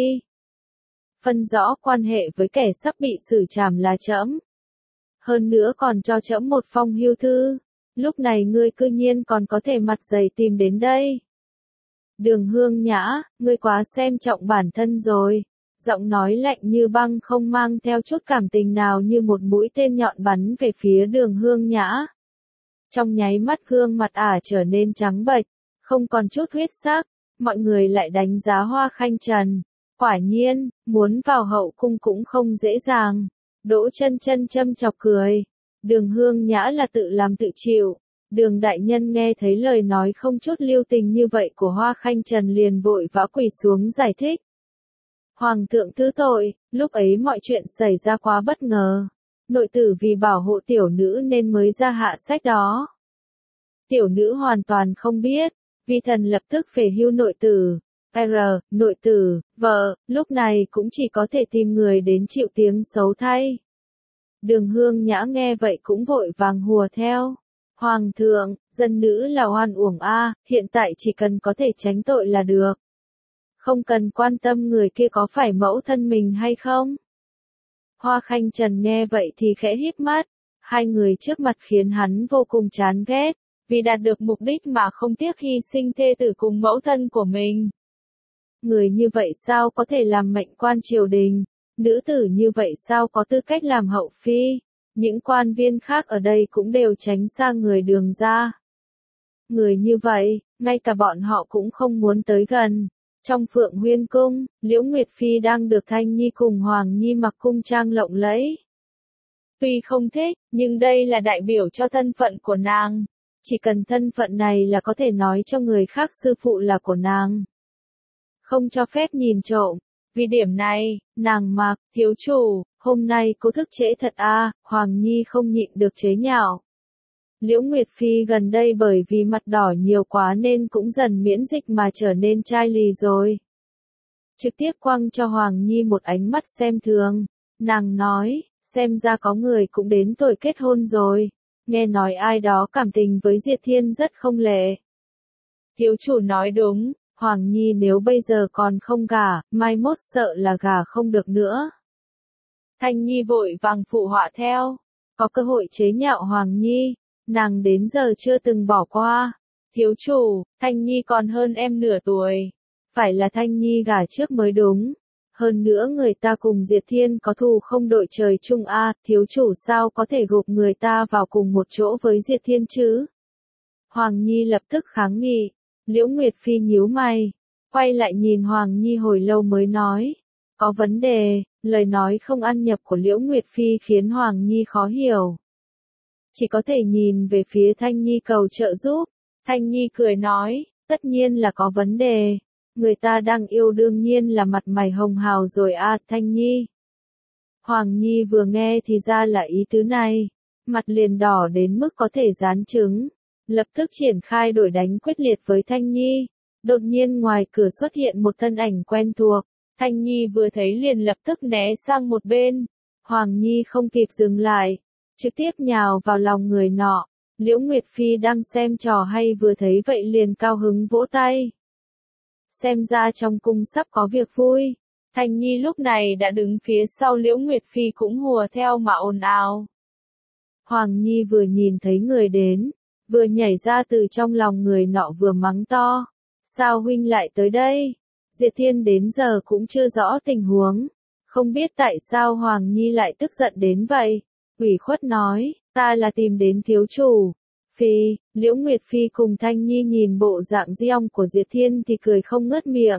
Phân rõ quan hệ với kẻ sắp bị xử trảm là trẫm. Hơn nữa còn cho trẫm một phong hưu thư. Lúc này ngươi cư nhiên còn có thể mặt dày tìm đến đây. Đường Hương Nhã, ngươi quá xem trọng bản thân rồi. Giọng nói lạnh như băng không mang theo chút cảm tình nào như một mũi tên nhọn bắn về phía Đường Hương Nhã. Trong nháy mắt gương mặt ả trở nên trắng bệch, không còn chút huyết sắc, mọi người lại đánh giá Hoa Khanh Trần. Quả nhiên, muốn vào hậu cung cũng không dễ dàng. Đỗ Chân Chân châm chọc cười. Đường Hương Nhã là tự làm tự chịu. Đường đại nhân nghe thấy lời nói không chút lưu tình như vậy của Hoa Khanh Trần liền vội vã quỳ xuống giải thích. Hoàng thượng thứ tội, lúc ấy mọi chuyện xảy ra quá bất ngờ. Nội tử vì bảo hộ tiểu nữ nên mới ra hạ sách đó. Tiểu nữ hoàn toàn không biết, vi thần lập tức phể hưu nội tử. Nội tử, vợ, lúc này cũng chỉ có thể tìm người đến chịu tiếng xấu thay. Đường Hương Nhã nghe vậy cũng vội vàng hùa theo. Hoàng thượng, dân nữ là oan uổng a, hiện tại chỉ cần có thể tránh tội là được. Không cần quan tâm người kia có phải mẫu thân mình hay không. Hoa Khanh Trần nghe vậy thì khẽ híp mắt, hai người trước mặt khiến hắn vô cùng chán ghét, vì đạt được mục đích mà không tiếc hy sinh thê tử cùng mẫu thân của mình. Người như vậy sao có thể làm mệnh quan triều đình, nữ tử như vậy sao có tư cách làm hậu phi, những quan viên khác ở đây cũng đều tránh xa người Đường ra. Người như vậy, ngay cả bọn họ cũng không muốn tới gần. Trong Phượng Huyên Cung, Liễu Nguyệt Phi đang được Thanh Nhi cùng Hoàng Nhi mặc cung trang lộng lẫy. Tuy không thích, nhưng đây là đại biểu cho thân phận của nàng. Chỉ cần thân phận này là có thể nói cho người khác sư phụ là của nàng. Không cho phép nhìn trộm. Vì điểm này, nàng mặc, thiếu chủ, hôm nay cô thức trễ thật à, Hoàng Nhi không nhịn được chế nhạo. Liễu Nguyệt Phi gần đây bởi vì mặt đỏ nhiều quá nên cũng dần miễn dịch mà trở nên chai lì rồi. Trực tiếp quăng cho Hoàng Nhi một ánh mắt xem thường. Nàng nói, xem ra có người cũng đến tuổi kết hôn rồi. Nghe nói ai đó cảm tình với Diệt Thiên rất không lệ. Thiếu chủ nói đúng, Hoàng Nhi nếu bây giờ còn không gả, mai mốt sợ là gả không được nữa. Thanh Nhi vội vàng phụ họa theo. Có cơ hội chế nhạo Hoàng Nhi, nàng đến giờ chưa từng bỏ qua. Thiếu chủ, Thanh Nhi còn hơn em nửa tuổi. Phải là Thanh Nhi gả trước mới đúng. Hơn nữa người ta cùng Diệt Thiên có thù không đội trời chung a, thiếu chủ sao có thể gộp người ta vào cùng một chỗ với Diệt Thiên chứ? Hoàng Nhi lập tức kháng nghị. Liễu Nguyệt Phi nhíu mày, quay lại nhìn Hoàng Nhi hồi lâu mới nói. Có vấn đề, lời nói không ăn nhập của Liễu Nguyệt Phi khiến Hoàng Nhi khó hiểu. Chỉ có thể nhìn về phía Thanh Nhi cầu trợ giúp. Thanh Nhi cười nói, tất nhiên là có vấn đề. Người ta đang yêu đương nhiên là mặt mày hồng hào rồi à, Thanh Nhi. Hoàng Nhi vừa nghe thì ra là ý tứ này. Mặt liền đỏ đến mức có thể dán trứng. Lập tức triển khai đuổi đánh quyết liệt với Thanh Nhi. Đột nhiên ngoài cửa xuất hiện một thân ảnh quen thuộc. Thanh Nhi vừa thấy liền lập tức né sang một bên. Hoàng Nhi không kịp dừng lại. Trực tiếp nhào vào lòng người nọ. Liễu Nguyệt Phi đang xem trò hay vừa thấy vậy liền cao hứng vỗ tay. Xem ra trong cung sắp có việc vui. Thanh Nhi lúc này đã đứng phía sau Liễu Nguyệt Phi cũng hùa theo mà ồn ào. Hoàng Nhi vừa nhìn thấy người đến, vừa nhảy ra từ trong lòng người nọ vừa mắng to. Sao huynh lại tới đây? Diệt Thiên đến giờ cũng chưa rõ tình huống. Không biết tại sao Hoàng Nhi lại tức giận đến vậy. Ủy khuất nói, ta là tìm đến thiếu chủ. Phi, Liễu Nguyệt Phi cùng Thanh Nhi nhìn bộ dạng diong của Diệt Thiên thì cười không ngớt miệng.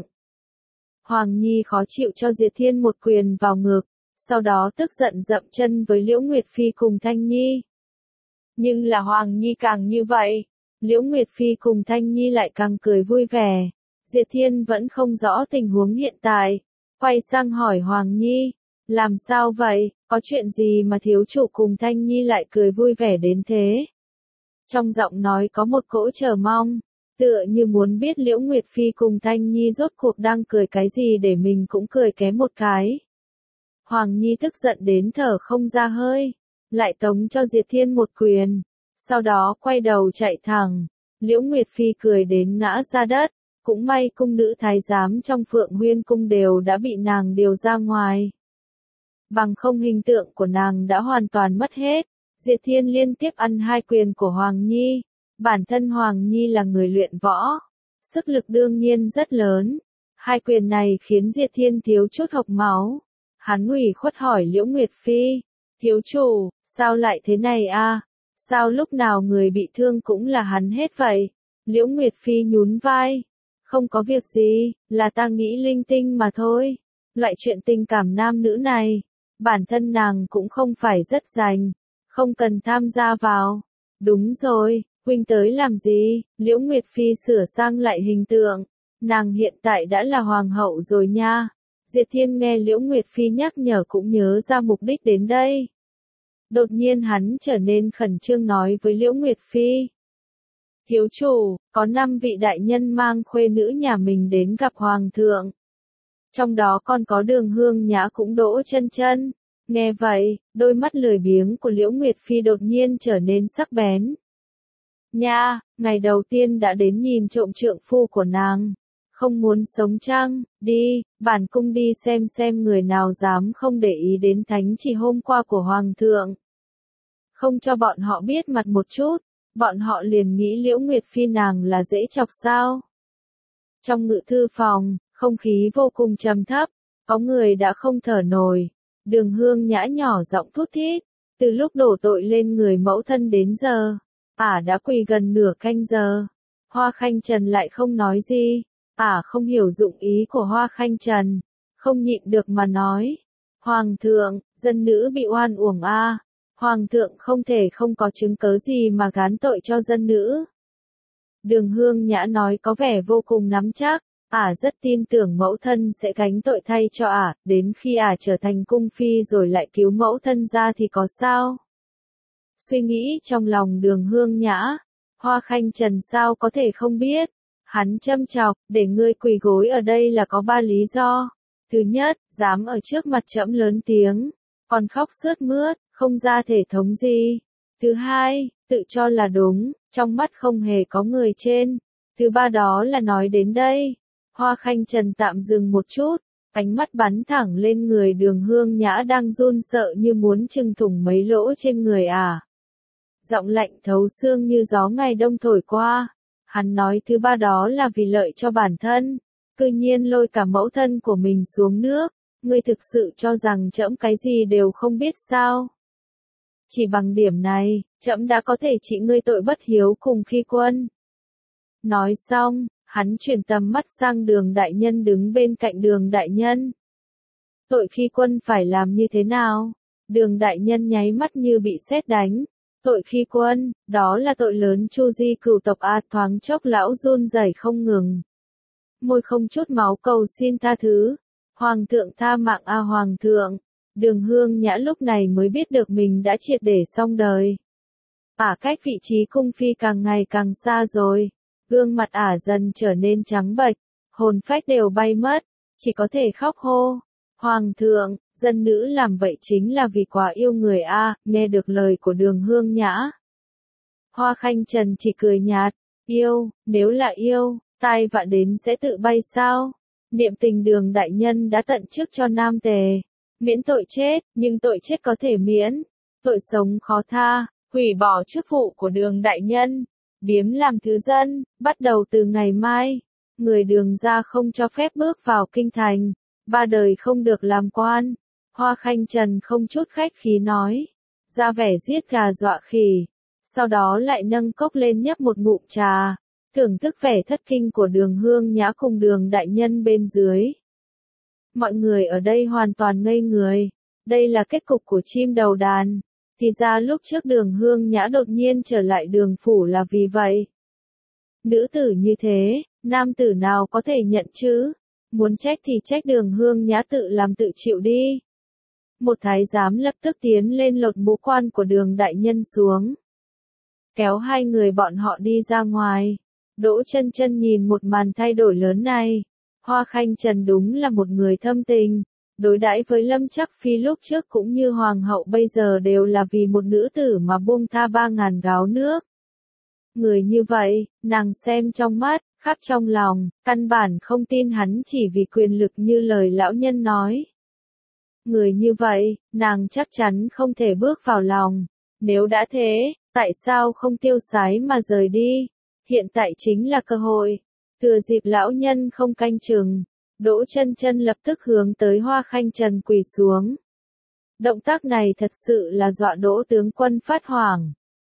Hoàng Nhi khó chịu cho Diệt Thiên một quyền vào ngực, sau đó tức giận dậm chân với Liễu Nguyệt Phi cùng Thanh Nhi. Nhưng là Hoàng Nhi càng như vậy, Liễu Nguyệt Phi cùng Thanh Nhi lại càng cười vui vẻ. Diệt Thiên vẫn không rõ tình huống hiện tại, quay sang hỏi Hoàng Nhi, làm sao vậy, có chuyện gì mà thiếu chủ cùng Thanh Nhi lại cười vui vẻ đến thế? Trong giọng nói có một cỗ chờ mong, tựa như muốn biết Liễu Nguyệt Phi cùng Thanh Nhi rốt cuộc đang cười cái gì để mình cũng cười kém một cái. Hoàng Nhi tức giận đến thở không ra hơi, lại tống cho Diệt Thiên một quyền, sau đó quay đầu chạy thẳng. Liễu Nguyệt Phi cười đến ngã ra đất, cũng may cung nữ thái giám trong Phượng Huyên Cung đều đã bị nàng điều ra ngoài. Bằng không hình tượng của nàng đã hoàn toàn mất hết. Diệt Thiên liên tiếp ăn hai quyền của Hoàng Nhi. Bản thân Hoàng Nhi là người luyện võ, sức lực đương nhiên rất lớn. Hai quyền này khiến Diệt Thiên thiếu chút hộc máu. Hắn ủy khuất hỏi Liễu Nguyệt Phi, thiếu chủ, sao lại thế này a? Sao lúc nào người bị thương cũng là hắn hết vậy? Liễu Nguyệt Phi nhún vai, không có việc gì, là ta nghĩ linh tinh mà thôi. Loại chuyện tình cảm nam nữ này, bản thân nàng cũng không phải rất rành, không cần tham gia vào. Đúng rồi, huynh tới làm gì? Liễu Nguyệt Phi sửa sang lại hình tượng, nàng hiện tại đã là hoàng hậu rồi nha. Diệt Thiên nghe Liễu Nguyệt Phi nhắc nhở cũng nhớ ra mục đích đến đây. Đột nhiên hắn trở nên khẩn trương nói với Liễu Nguyệt Phi. Thiếu chủ, có 5 vị đại nhân mang khuê nữ nhà mình đến gặp hoàng thượng. Trong đó còn có Đường Hương Nhã cũng Đỗ Chân Chân. Nghe vậy, đôi mắt lười biếng của Liễu Nguyệt Phi đột nhiên trở nên sắc bén. Nha, ngày đầu tiên đã đến nhìn trộm trượng phu của nàng. Không muốn sống chăng? Đi, bản cung đi xem người nào dám không để ý đến thánh chỉ hôm qua của hoàng thượng. Không cho bọn họ biết mặt một chút, bọn họ liền nghĩ Liễu Nguyệt Phi nàng là dễ chọc sao. Trong ngự thư phòng, không khí vô cùng trầm thấp, có người đã không thở nổi. Đường Hương Nhã nhỏ giọng thút thít, từ lúc đổ tội lên người mẫu thân đến giờ, đã quỳ gần nửa canh giờ. Hoa Khanh Trần lại không nói gì. Không hiểu dụng ý của Hoa Khanh Trần. Không nhịn được mà nói. Hoàng thượng, dân nữ bị oan uổng Hoàng thượng không thể không có chứng cớ gì mà gán tội cho dân nữ. Đường Hương Nhã nói có vẻ vô cùng nắm chắc. Rất tin tưởng mẫu thân sẽ gánh tội thay cho đến khi trở thành cung phi rồi lại cứu mẫu thân ra thì có sao? Suy nghĩ trong lòng Đường Hương Nhã, Hoa Khanh Trần sao có thể không biết. Hắn châm chọc, để ngươi quỳ gối ở đây là có 3 lý do. Thứ nhất, dám ở trước mặt trẫm lớn tiếng, còn khóc sướt mướt, không ra thể thống gì. Thứ hai, tự cho là đúng, trong mắt không hề có người trên. Thứ ba đó là nói đến đây. Hoa Khanh Trần tạm dừng một chút, ánh mắt bắn thẳng lên người Đường Hương Nhã đang run sợ như muốn chưng thủng mấy lỗ trên người Giọng lạnh thấu xương như gió ngày đông thổi qua. Hắn nói thứ ba đó là vì lợi cho bản thân. Cư nhiên lôi cả mẫu thân của mình xuống nước. Ngươi thực sự cho rằng trẫm cái gì đều không biết sao? Chỉ bằng điểm này, trẫm đã có thể trị ngươi tội bất hiếu cùng khi quân. Nói xong, hắn chuyển tầm mắt sang Đường đại nhân đứng bên cạnh Đường đại nhân. Tội khi quân phải làm như thế nào? Đường đại nhân nháy mắt như bị sét đánh. Tội khi quân, đó là tội lớn chu di cửu tộc thoáng chốc lão run rẩy không ngừng. Môi không chút máu cầu xin tha thứ. Hoàng thượng tha mạng Hoàng thượng. Đường Hương Nhã lúc này mới biết được mình đã triệt để xong đời. Cách vị trí cung phi càng ngày càng xa rồi. Gương mặt dần trở nên trắng bệch, hồn phách đều bay mất, chỉ có thể khóc hô. Hoàng thượng, dân nữ làm vậy chính là vì quá yêu người nghe được lời của Đường Hương Nhã. Hoa Khanh Trần chỉ cười nhạt, yêu, nếu là yêu, tai vạ đến sẽ tự bay sao? Niệm tình Đường đại nhân đã tận chức cho nam tề, miễn tội chết, nhưng tội chết có thể miễn, tội sống khó tha, hủy bỏ chức vụ của Đường đại nhân. Biếm làm thứ dân, bắt đầu từ ngày mai, người Đường gia không cho phép bước vào kinh thành, 3 đời không được làm quan. Hoa Khanh Trần không chút khách khí nói, ra vẻ giết gà dọa khỉ, sau đó lại nâng cốc lên nhấp một ngụm trà, thưởng thức vẻ thất kinh của Đường Hương Nhã cùng Đường đại nhân bên dưới. Mọi người ở đây hoàn toàn ngây người, đây là kết cục của chim đầu đàn. Thì ra lúc trước Đường Hương Nhã đột nhiên trở lại Đường phủ là vì vậy. Nữ tử như thế, nam tử nào có thể nhận chứ? Muốn trách thì trách Đường Hương Nhã tự làm tự chịu đi. Một thái giám lập tức tiến lên lột mũ quan của Đường đại nhân xuống. Kéo 2 người bọn họ đi ra ngoài. Đỗ Chân Chân nhìn một màn thay đổi lớn này. Hoa Khanh Trần đúng là một người thâm tình. Đối đãi với Lâm Chắc Phi lúc trước cũng như hoàng hậu bây giờ đều là vì một nữ tử mà buông tha 3.000 gáo nước. Người như vậy, nàng xem trong mắt, khắc trong lòng, căn bản không tin hắn chỉ vì quyền lực như lời lão nhân nói. Người như vậy, nàng chắc chắn không thể bước vào lòng. Nếu đã thế, tại sao không tiêu sái mà rời đi? Hiện tại chính là cơ hội. Thừa dịp lão nhân không canh chừng. Đỗ Chân Chân lập tức hướng tới Hoa Khanh Trần quỳ xuống. Động tác này thật sự là dọa Đỗ tướng quân phát hoảng.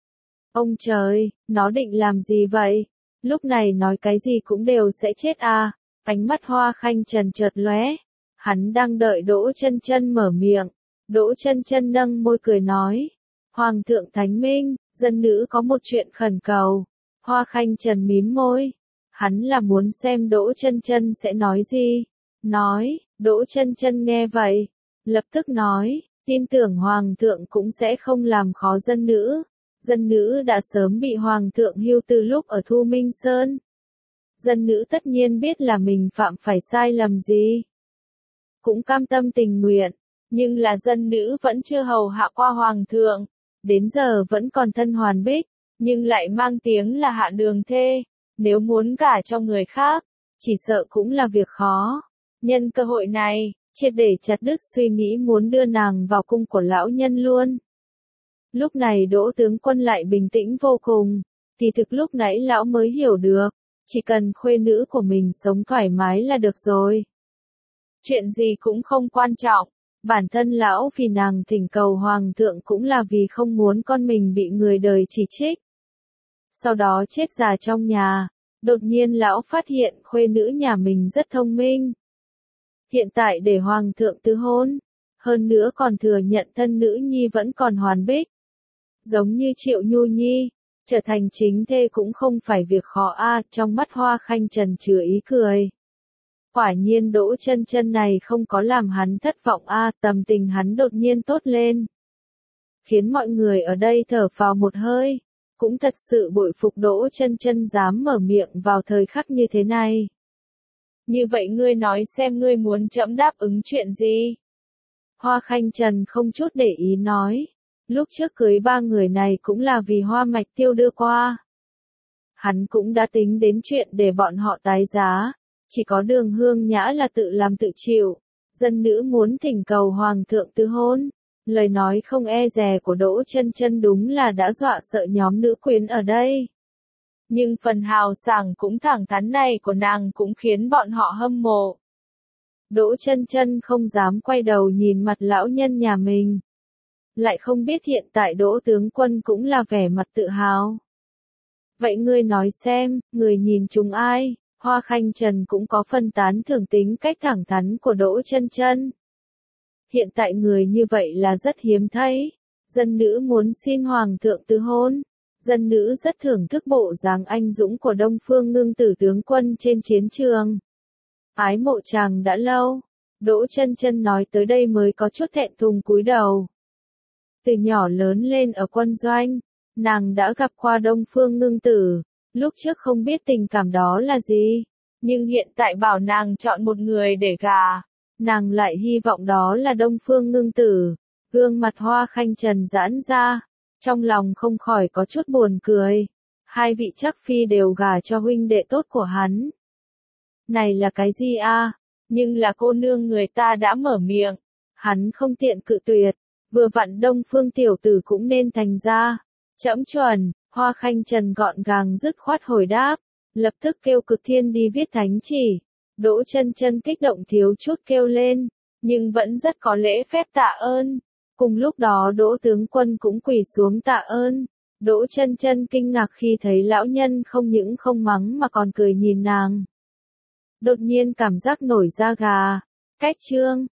Ông trời, nó định làm gì vậy? Lúc này nói cái gì cũng đều sẽ chết Ánh mắt Hoa Khanh Trần chợt lóe. Hắn đang đợi Đỗ Chân Chân mở miệng. Đỗ Chân Chân nâng môi cười nói. Hoàng thượng thánh minh, dân nữ có một chuyện khẩn cầu. Hoa Khanh Trần mím môi. Hắn là muốn xem Đỗ Chân Chân sẽ nói gì. Nói, Đỗ Chân Chân nghe vậy. Lập tức nói, tin tưởng Hoàng thượng cũng sẽ không làm khó dân nữ. Dân nữ đã sớm bị Hoàng thượng hưu từ lúc ở Thu Minh Sơn. Dân nữ tất nhiên biết là mình phạm phải sai lầm gì. Cũng cam tâm tình nguyện, nhưng là dân nữ vẫn chưa hầu hạ qua Hoàng thượng. Đến giờ vẫn còn thân hoàn bích, nhưng lại mang tiếng là hạ đường thê. Nếu muốn gả cho người khác, chỉ sợ cũng là việc khó. Nhân cơ hội này, triệt để chặt đứt suy nghĩ muốn đưa nàng vào cung của lão nhân luôn. Lúc này Đỗ tướng quân lại bình tĩnh vô cùng, thì thực lúc nãy lão mới hiểu được, chỉ cần khuê nữ của mình sống thoải mái là được rồi. Chuyện gì cũng không quan trọng, bản thân lão vì nàng thỉnh cầu Hoàng thượng cũng là vì không muốn con mình bị người đời chỉ trích. Sau đó chết già trong nhà, Đột nhiên lão phát hiện khuê nữ nhà mình rất thông minh. Hiện tại để hoàng thượng tứ hôn, hơn nữa còn thừa nhận thân nữ nhi vẫn còn hoàn bích. Giống như Triệu Nhu Nhi, trở thành chính thê cũng không phải việc khó trong mắt Hoa Khanh Trần chứa ý cười. Quả nhiên Đỗ Chân Chân này không có làm hắn thất vọng tâm tình hắn đột nhiên tốt lên. Khiến mọi người ở đây thở phào một hơi, cũng thật sự bội phục Đỗ Chân Chân dám mở miệng vào thời khắc như thế này. Như vậy ngươi nói xem ngươi muốn trẫm đáp ứng chuyện gì? Hoa Khanh Trần không chút để ý nói. Lúc trước cưới 3 người này cũng là vì Hoa Mạch Tiêu đưa qua. Hắn cũng đã tính đến chuyện để bọn họ tái giá. Chỉ có Đường Hương Nhã là tự làm tự chịu. Dân nữ muốn thỉnh cầu Hoàng thượng tứ hôn. Lời nói không e dè của Đỗ Chân Chân đúng là đã dọa sợ nhóm nữ quyến ở đây. Nhưng phần hào sảng cũng thẳng thắn này của nàng cũng khiến bọn họ hâm mộ. Đỗ Chân Chân không dám quay đầu nhìn mặt lão nhân nhà mình. Lại không biết hiện tại Đỗ tướng quân cũng là vẻ mặt tự hào. Vậy ngươi nói xem, người nhìn chúng ai? Hoa Khanh Trần cũng có phân tán thưởng tính cách thẳng thắn của Đỗ Chân Chân. Hiện tại người như vậy là rất hiếm thấy. Dân nữ muốn xin Hoàng thượng tứ hôn. Dân nữ rất thưởng thức bộ dáng anh dũng của Đông Phương Ngưng Tử tướng quân trên chiến trường. Ái mộ chàng đã lâu. Đỗ Chân Chân nói tới đây mới có chút thẹn thùng cúi đầu. Từ nhỏ lớn lên ở quân doanh, nàng đã gặp qua Đông Phương Ngưng Tử. Lúc trước không biết tình cảm đó là gì, nhưng hiện tại bảo nàng chọn một người để gả, nàng lại hy vọng đó là Đông Phương Ngưng Tử. Gương mặt Hoa Khanh Trần giãn ra, trong lòng không khỏi có chút buồn cười. Hai vị chắc phi đều gả cho huynh đệ tốt của hắn. Này là cái gì Nhưng là cô nương người ta đã mở miệng, hắn không tiện cự tuyệt. Vừa vặn Đông Phương tiểu tử cũng nên thành ra. Trẫm chuẩn. Hoa Khanh Trần gọn gàng dứt khoát hồi đáp, lập tức kêu Cực Thiên đi viết thánh chỉ. Đỗ Chân Chân kích động thiếu chút kêu lên, nhưng vẫn rất có lễ phép tạ ơn. Cùng lúc đó Đỗ tướng quân cũng quỳ xuống tạ ơn. Đỗ Chân Chân kinh ngạc khi thấy lão nhân không những không mắng mà còn cười nhìn nàng. Đột nhiên cảm giác nổi da gà. Cách chương